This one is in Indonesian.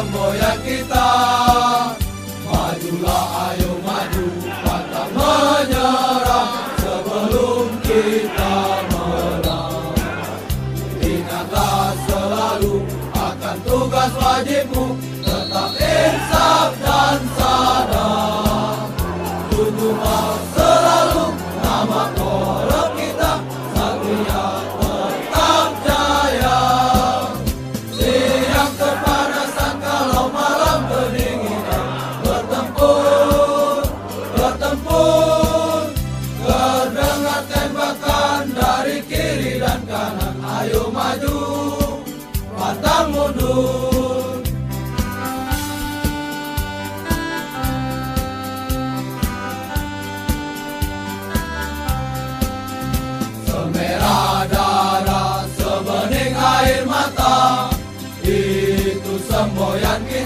semboyan kita. Majulah, ayo maju, pantang menyerah sebelum kita menang. Ingatlah selalu akan tugas wajibmu, tetap insaf dan sadar. Tunjuklah selalu nama korab kita, Satria tetap jaya. Siang kepanasan kalau malam kedinginan, bertempur, terdengar tembakan dari kiri dan kanan. Ayo maju, pantang mundur. Semerah darah, sebening air mata, itu semboyan kita.